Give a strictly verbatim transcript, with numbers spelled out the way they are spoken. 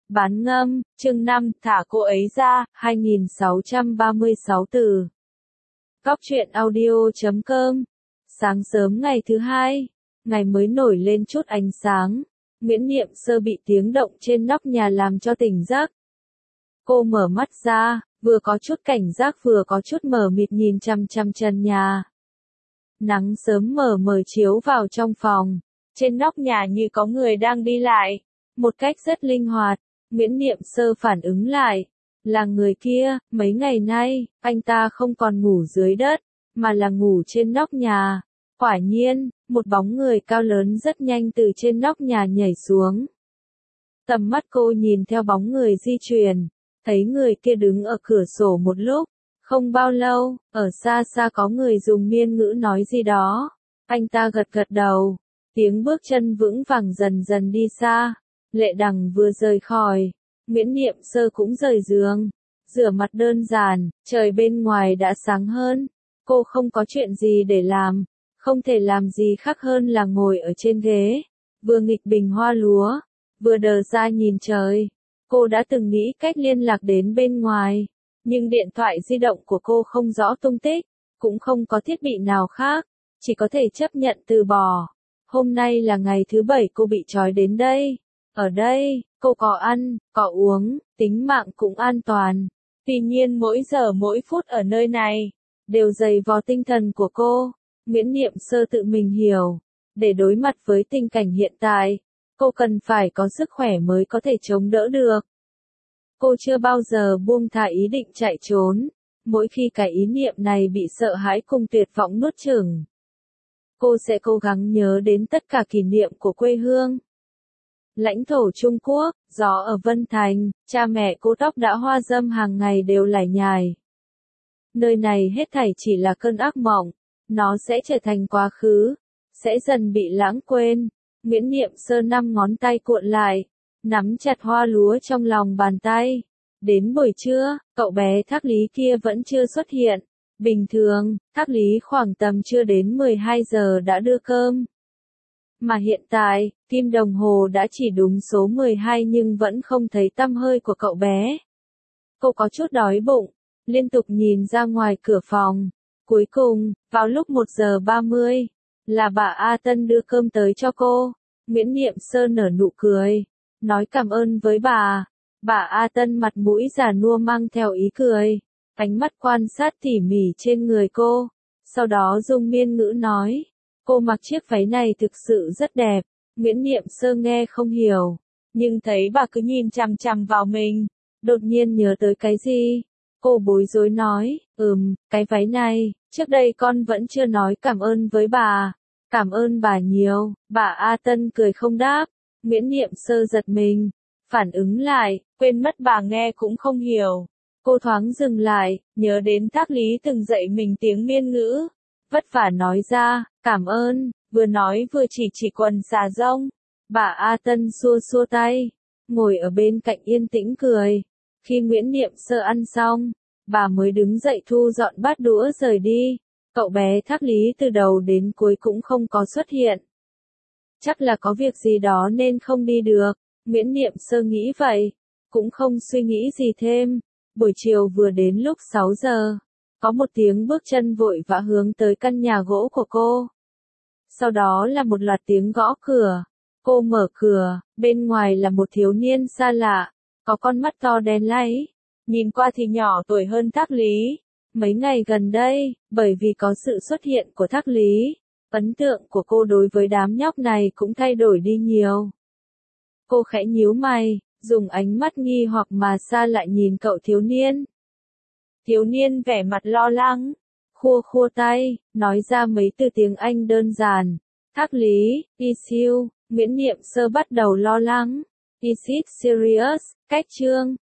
Bán ngâm, chương năm, thả cô ấy ra, hai nghìn sáu trăm ba mươi sáu từ. Góc truyện audio chấm com. Sáng sớm ngày thứ hai, ngày mới nổi lên chút ánh sáng, Nguyễn Niệm Sơ bị tiếng động trên nóc nhà làm cho tỉnh giấc. Cô mở mắt ra, vừa có chút cảnh giác vừa có chút mờ mịt nhìn chằm chằm trần nhà. Nắng sớm mờ mờ chiếu vào trong phòng, trên nóc nhà như có người đang đi lại, một cách rất linh hoạt. Nguyễn Niệm Sơ phản ứng lại, là người kia, mấy ngày nay, anh ta không còn ngủ dưới đất, mà là ngủ trên nóc nhà. Quả nhiên, một bóng người cao lớn rất nhanh từ trên nóc nhà nhảy xuống. Tầm mắt cô nhìn theo bóng người di chuyển, thấy người kia đứng ở cửa sổ một lúc. Không bao lâu, ở xa xa có người dùng miên ngữ nói gì đó. Anh ta gật gật đầu, tiếng bước chân vững vàng dần dần đi xa. Lệ Đằng vừa rời khỏi, Nguyễn Niệm Sơ cũng rời giường, rửa mặt đơn giản, trời bên ngoài đã sáng hơn. Cô không có chuyện gì để làm, không thể làm gì khác hơn là ngồi ở trên ghế, vừa nghịch bình hoa lúa, vừa đờ ra nhìn trời. Cô đã từng nghĩ cách liên lạc đến bên ngoài, nhưng điện thoại di động của cô không rõ tung tích, cũng không có thiết bị nào khác, chỉ có thể chấp nhận từ bỏ. Hôm nay là ngày thứ bảy cô bị trói đến đây. Ở đây, cô có ăn, có uống, tính mạng cũng an toàn. Tuy nhiên mỗi giờ mỗi phút ở nơi này, đều dày vò tinh thần của cô. Nguyễn Niệm Sơ tự mình hiểu, để đối mặt với tình cảnh hiện tại, cô cần phải có sức khỏe mới có thể chống đỡ được. Cô chưa bao giờ buông thả ý định chạy trốn, mỗi khi cái ý niệm này bị sợ hãi cùng tuyệt vọng nuốt chửng. Cô sẽ cố gắng nhớ đến tất cả kỷ niệm của quê hương. Lãnh thổ Trung Quốc, gió ở Vân Thành, cha mẹ cô tóc đã hoa râm hàng ngày đều lải nhải. Nơi này hết thảy chỉ là cơn ác mộng, nó sẽ trở thành quá khứ, sẽ dần bị lãng quên. Nguyễn Niệm Sơ năm ngón tay cuộn lại, nắm chặt hoa lúa trong lòng bàn tay. Đến buổi trưa, cậu bé Thác Lý kia vẫn chưa xuất hiện. Bình thường, Thác Lý khoảng tầm chưa đến mười hai giờ đã đưa cơm. Mà hiện tại, kim đồng hồ đã chỉ đúng số mười hai nhưng vẫn không thấy tăm hơi của cậu bé. Cô có chút đói bụng, liên tục nhìn ra ngoài cửa phòng. Cuối cùng, vào lúc một giờ ba mươi, là bà A Tân đưa cơm tới cho cô. Nguyễn Niệm Sơ nở nụ cười, nói cảm ơn với bà. Bà A Tân mặt mũi già nua mang theo ý cười, ánh mắt quan sát tỉ mỉ trên người cô. Sau đó dùng miên ngữ nói, cô mặc chiếc váy này thực sự rất đẹp. Nguyễn Niệm Sơ nghe không hiểu, nhưng thấy bà cứ nhìn chằm chằm vào mình, đột nhiên nhớ tới cái gì. Cô bối rối nói, ừm, cái váy này, trước đây con vẫn chưa nói cảm ơn với bà. Cảm ơn bà nhiều. Bà A Tân cười không đáp. Nguyễn Niệm Sơ giật mình, phản ứng lại, quên mất bà nghe cũng không hiểu. Cô thoáng dừng lại, nhớ đến Thác Lý từng dạy mình tiếng miên ngữ, vất vả nói ra, cảm ơn, vừa nói vừa chỉ chỉ quần xà rông. Bà A Tân xua xua tay, ngồi ở bên cạnh yên tĩnh cười. Khi Nguyễn Niệm Sơ ăn xong, bà mới đứng dậy thu dọn bát đũa rời đi. Cậu bé Thác Lý từ đầu đến cuối cũng không có xuất hiện. Chắc là có việc gì đó nên không đi được. Nguyễn Niệm Sơ nghĩ vậy, cũng không suy nghĩ gì thêm. Buổi chiều vừa đến lúc sáu giờ, có một tiếng bước chân vội vã hướng tới căn nhà gỗ của cô. Sau đó là một loạt tiếng gõ cửa. Cô mở cửa, bên ngoài là một thiếu niên xa lạ, có con mắt to đen láy, nhìn qua thì nhỏ tuổi hơn Thác Lý. Mấy ngày gần đây, bởi vì có sự xuất hiện của Thác Lý, ấn tượng của cô đối với đám nhóc này cũng thay đổi đi nhiều. Cô khẽ nhíu mày, dùng ánh mắt nghi hoặc mà xa lại nhìn cậu thiếu niên. Thiếu niên vẻ mặt lo lắng, khua khua tay, nói ra mấy từ tiếng Anh đơn giản. Thác Lý, is you? Nguyễn Niệm Sơ bắt đầu lo lắng. Is it serious? Cách chương,